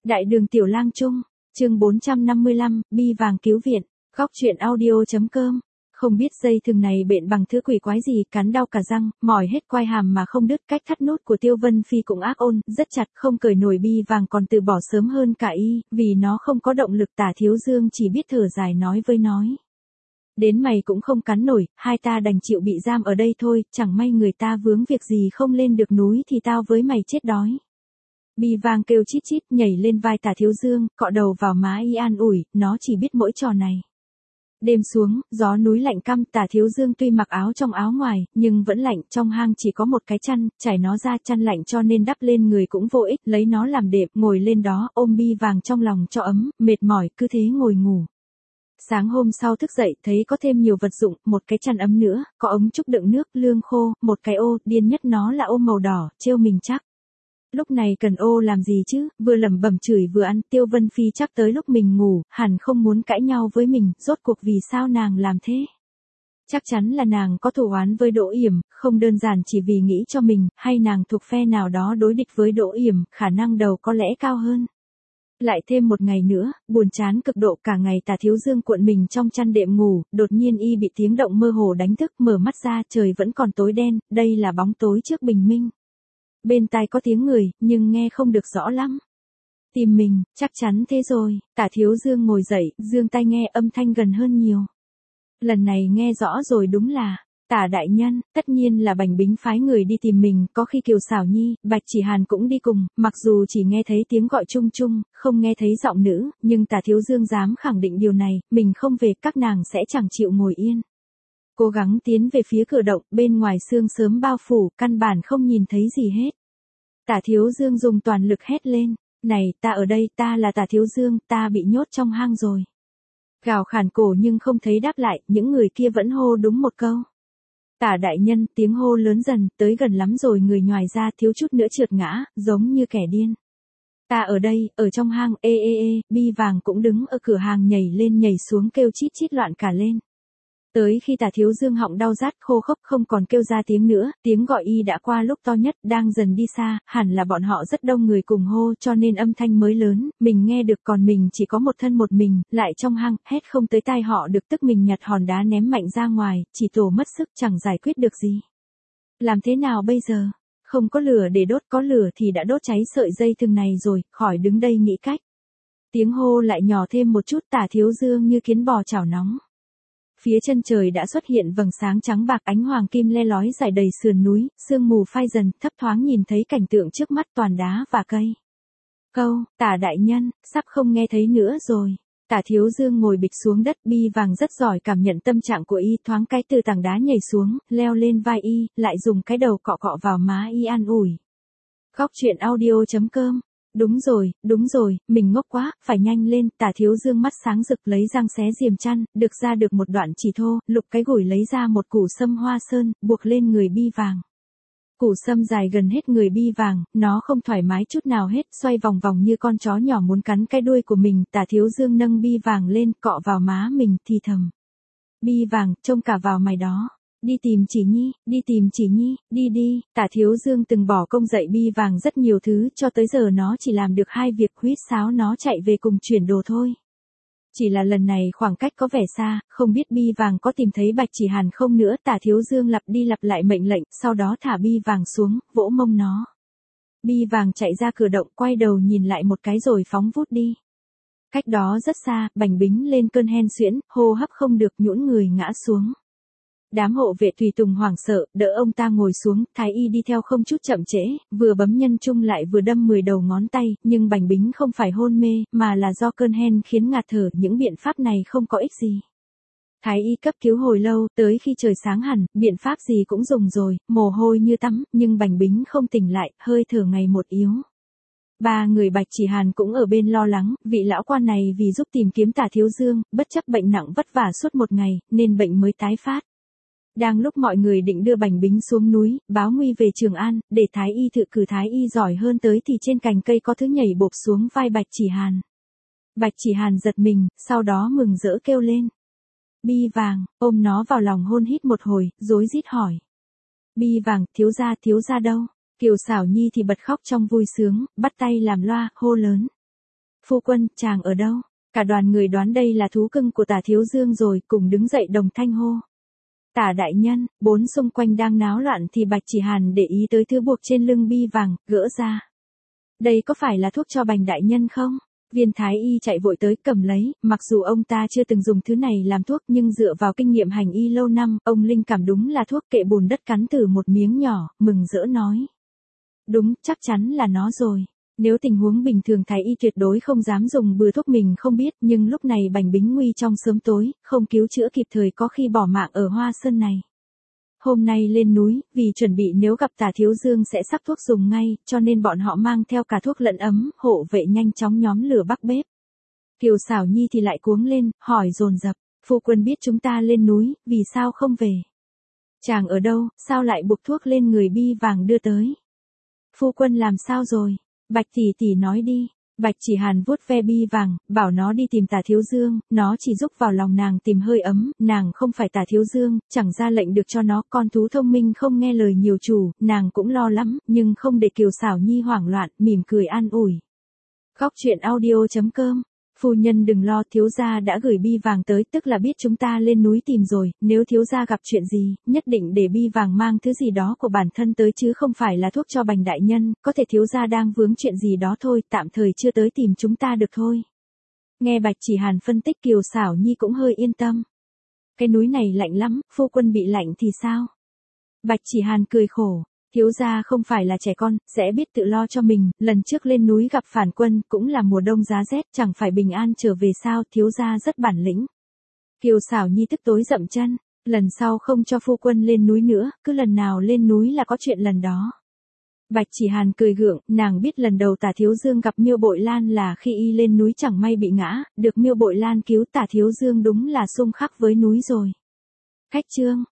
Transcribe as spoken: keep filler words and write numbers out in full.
Đại đường Tiểu Lang Trung, chương bốn trăm năm mươi lăm, Bi Vàng cứu viện, góc truyện audio.com. Không biết dây thừng này bện bằng thứ quỷ quái gì, cắn đau cả răng, mỏi hết quai hàm mà không đứt. Cách thắt nút của Tiêu Vân Phi cũng ác ôn, rất chặt, không cởi nổi. Bi Vàng còn từ bỏ sớm hơn cả y, vì nó không có động lực. Tả Thiếu Dương chỉ biết thở dài nói với nói. Đến mày cũng không cắn nổi, hai ta đành chịu bị giam ở đây thôi, chẳng may người ta vướng việc gì không lên được núi thì tao với mày chết đói. Bi Vàng kêu chít chít, nhảy lên vai Tả Thiếu Dương, cọ đầu vào má y an ủi, nó chỉ biết mỗi trò này. Đêm xuống, gió núi lạnh căm. Tả Thiếu Dương tuy mặc áo trong áo ngoài, nhưng vẫn lạnh. Trong hang chỉ có một cái chăn, trải nó ra, chăn lạnh cho nên đắp lên người cũng vô ích, lấy nó làm đệm, ngồi lên đó, ôm Bi Vàng trong lòng cho ấm, mệt mỏi, cứ thế ngồi ngủ. Sáng hôm sau thức dậy, thấy có thêm nhiều vật dụng, một cái chăn ấm nữa, có ống trúc đựng nước, lương khô, một cái ô, điên nhất nó là ô màu đỏ, trêu mình chắc. Lúc này cần ô làm gì chứ, vừa lẩm bẩm chửi vừa ăn. Tiêu Vân Phi chắc tới lúc mình ngủ, hẳn không muốn cãi nhau với mình, rốt cuộc vì sao nàng làm thế? Chắc chắn là nàng có thù oán với Đỗ Yểm, không đơn giản chỉ vì nghĩ cho mình, hay nàng thuộc phe nào đó đối địch với Đỗ Yểm, khả năng đầu có lẽ cao hơn. Lại thêm một ngày nữa, buồn chán cực độ. Cả ngày Tả Thiếu Dương cuộn mình trong chăn đệm ngủ, đột nhiên y bị tiếng động mơ hồ đánh thức, mở mắt ra, trời vẫn còn tối đen, đây là bóng tối trước bình minh. Bên tai có tiếng người, nhưng nghe không được rõ lắm. Tìm mình, chắc chắn thế rồi. Tả Thiếu Dương ngồi dậy, dương tai nghe, âm thanh gần hơn nhiều. Lần này nghe rõ rồi, đúng là Tả đại nhân. Tất nhiên là Bành Bính phái người đi tìm mình, có khi Kiều Xảo Nhi, Bạch Chỉ Hàn cũng đi cùng, mặc dù chỉ nghe thấy tiếng gọi chung chung, không nghe thấy giọng nữ, nhưng Tả Thiếu Dương dám khẳng định điều này, mình không về các nàng sẽ chẳng chịu ngồi yên. Cố gắng tiến về phía cửa động, bên ngoài sương sớm bao phủ, căn bản không nhìn thấy gì hết. Tả Thiếu Dương dùng toàn lực hét lên, này, ta ở đây, ta là Tả Thiếu Dương, ta bị nhốt trong hang rồi. Gào khàn cổ nhưng không thấy đáp lại, những người kia vẫn hô đúng một câu. Tả đại nhân, tiếng hô lớn dần, tới gần lắm rồi, người nhoài ra, thiếu chút nữa trượt ngã, giống như kẻ điên. Ta ở đây, ở trong hang, ê ê ê, Bi Vàng cũng đứng ở cửa hàng nhảy lên nhảy xuống kêu chít chít loạn cả lên. Tới khi Tả Thiếu Dương họng đau rát khô khốc không còn kêu ra tiếng nữa, tiếng gọi y đã qua lúc to nhất, đang dần đi xa, hẳn là bọn họ rất đông người cùng hô cho nên âm thanh mới lớn, mình nghe được còn mình chỉ có một thân một mình, lại trong hang, hét không tới tai họ được, tức mình nhặt hòn đá ném mạnh ra ngoài, chỉ tổ mất sức chẳng giải quyết được gì. Làm thế nào bây giờ? Không có lửa để đốt, có lửa thì đã đốt cháy sợi dây thừng này rồi, khỏi đứng đây nghĩ cách. Tiếng hô lại nhỏ thêm một chút. Tả Thiếu Dương như kiến bò chảo nóng. Phía chân trời đã xuất hiện vầng sáng trắng bạc, ánh hoàng kim le lói rải đầy sườn núi, sương mù phai dần, thấp thoáng nhìn thấy cảnh tượng trước mắt toàn đá và cây. Câu, Tả đại nhân, sắp không nghe thấy nữa rồi. Tả Thiếu Dương ngồi bịch xuống đất. Bi Vàng rất giỏi cảm nhận tâm trạng của y, thoáng cái từ tảng đá nhảy xuống, leo lên vai y, lại dùng cái đầu cọ cọ vào má y an ủi. Góc truyện audio.com. Đúng rồi, đúng rồi, mình ngốc quá, phải nhanh lên. Tả Thiếu Dương mắt sáng rực lấy răng xé diềm chăn, được ra được một đoạn chỉ thô, lục cái gủi lấy ra một củ sâm hoa sơn, buộc lên người Bi Vàng. Củ sâm dài gần hết người Bi Vàng, nó không thoải mái chút nào hết, xoay vòng vòng như con chó nhỏ muốn cắn cái đuôi của mình. Tả Thiếu Dương nâng Bi Vàng lên, cọ vào má mình, thì thầm. Bi Vàng, trông cả vào mày đó. Đi tìm Chỉ Nhi, đi tìm Chỉ Nhi, đi đi. Tả Thiếu Dương từng bỏ công dạy Bi Vàng rất nhiều thứ, cho tới giờ nó chỉ làm được hai việc, huýt sáo nó chạy về cùng chuyển đồ thôi. Chỉ là lần này khoảng cách có vẻ xa, không biết Bi Vàng có tìm thấy Bạch Chỉ Hàn không nữa. Tả Thiếu Dương lặp đi lặp lại mệnh lệnh, sau đó thả Bi Vàng xuống, vỗ mông nó. Bi Vàng chạy ra cửa động, quay đầu nhìn lại một cái rồi phóng vút đi. Cách đó rất xa, Bành Bính lên cơn hen suyễn, hô hấp không được, nhũn người ngã xuống. Đám hộ vệ tùy tùng hoảng sợ, đỡ ông ta ngồi xuống, Thái y đi theo không chút chậm trễ, vừa bấm nhân trung lại vừa đâm mười đầu ngón tay, nhưng Bành Bính không phải hôn mê, mà là do cơn hen khiến ngạt thở, những biện pháp này không có ích gì. Thái y cấp cứu hồi lâu, tới khi trời sáng hẳn, biện pháp gì cũng dùng rồi, mồ hôi như tắm, nhưng Bành Bính không tỉnh lại, hơi thở ngày một yếu. Ba người Bạch Chỉ Hàn cũng ở bên lo lắng, vị lão quan này vì giúp tìm kiếm Tả Thiếu Dương, bất chấp bệnh nặng vất vả suốt một ngày, nên bệnh mới tái phát. Đang lúc mọi người định đưa Bành Bính xuống núi, báo nguy về Trường An, để Thái y thử cử Thái y giỏi hơn tới thì trên cành cây có thứ nhảy bộp xuống vai Bạch Chỉ Hàn. Bạch Chỉ Hàn giật mình, sau đó mừng rỡ kêu lên. Bi Vàng, ôm nó vào lòng hôn hít một hồi, rối rít hỏi. Bi Vàng, thiếu gia, thiếu gia đâu? Kiều Xảo Nhi thì bật khóc trong vui sướng, bắt tay làm loa, hô lớn. Phu quân, chàng ở đâu? Cả đoàn người đoán đây là thú cưng của Tả Thiếu Dương rồi, cùng đứng dậy đồng thanh hô. Tả đại nhân, bốn xung quanh đang náo loạn thì Bạch Chỉ Hàn để ý tới thứ buộc trên lưng bi vàng, gỡ ra. Đây có phải là thuốc cho Bành đại nhân không? Viên thái y chạy vội tới cầm lấy, mặc dù ông ta chưa từng dùng thứ này làm thuốc nhưng dựa vào kinh nghiệm hành y lâu năm, ông linh cảm đúng là thuốc, kệ bùn đất cắn thử một miếng nhỏ, mừng rỡ nói. Đúng, chắc chắn là nó rồi. Nếu tình huống bình thường thái y tuyệt đối không dám dùng bừa thuốc mình không biết, nhưng lúc này Bành Bính nguy trong sớm tối, không cứu chữa kịp thời có khi bỏ mạng ở Hoa Sơn này. Hôm nay lên núi, vì chuẩn bị nếu gặp Tả Thiếu Dương sẽ sắc thuốc dùng ngay, cho nên bọn họ mang theo cả thuốc lẫn ấm, hộ vệ nhanh chóng nhóm lửa bắc bếp. Kiều Xảo Nhi thì lại cuống lên, hỏi dồn dập, phu quân biết chúng ta lên núi, vì sao không về? Chàng ở đâu, sao lại buộc thuốc lên người bi vàng đưa tới? Phu quân làm sao rồi? Bạch tỷ tỷ nói đi. Bạch Chỉ Hàn vuốt ve bi vàng, bảo nó đi tìm Tả Thiếu Dương, nó chỉ giúp vào lòng nàng tìm hơi ấm, nàng không phải Tả Thiếu Dương, chẳng ra lệnh được cho nó, con thú thông minh không nghe lời nhiều chủ, nàng cũng lo lắm, nhưng không để Kiều Xảo Nhi hoảng loạn, mỉm cười an ủi. Góc truyện audio chấm com. Phu nhân đừng lo, thiếu gia đã gửi bi vàng tới, tức là biết chúng ta lên núi tìm rồi, nếu thiếu gia gặp chuyện gì, nhất định để bi vàng mang thứ gì đó của bản thân tới chứ không phải là thuốc cho Bành đại nhân, có thể thiếu gia đang vướng chuyện gì đó thôi, tạm thời chưa tới tìm chúng ta được thôi. Nghe Bạch Chỉ Hàn phân tích Kiều Xảo Nhi cũng hơi yên tâm. Cái núi này lạnh lắm, phu quân bị lạnh thì sao? Bạch Chỉ Hàn cười khổ. Thiếu gia không phải là trẻ con, sẽ biết tự lo cho mình, lần trước lên núi gặp phản quân, cũng là mùa đông giá rét, chẳng phải bình an trở về sao, thiếu gia rất bản lĩnh. Kiều Xảo Nhi tức tối dậm chân, lần sau không cho phu quân lên núi nữa, cứ lần nào lên núi là có chuyện lần đó. Bạch Chỉ Hàn cười gượng, nàng biết lần đầu Tả Thiếu Dương gặp Miêu Bội Lan là khi y lên núi chẳng may bị ngã, được Miêu Bội Lan cứu Tả Thiếu Dương đúng là xung khắc với núi rồi. Khách trương.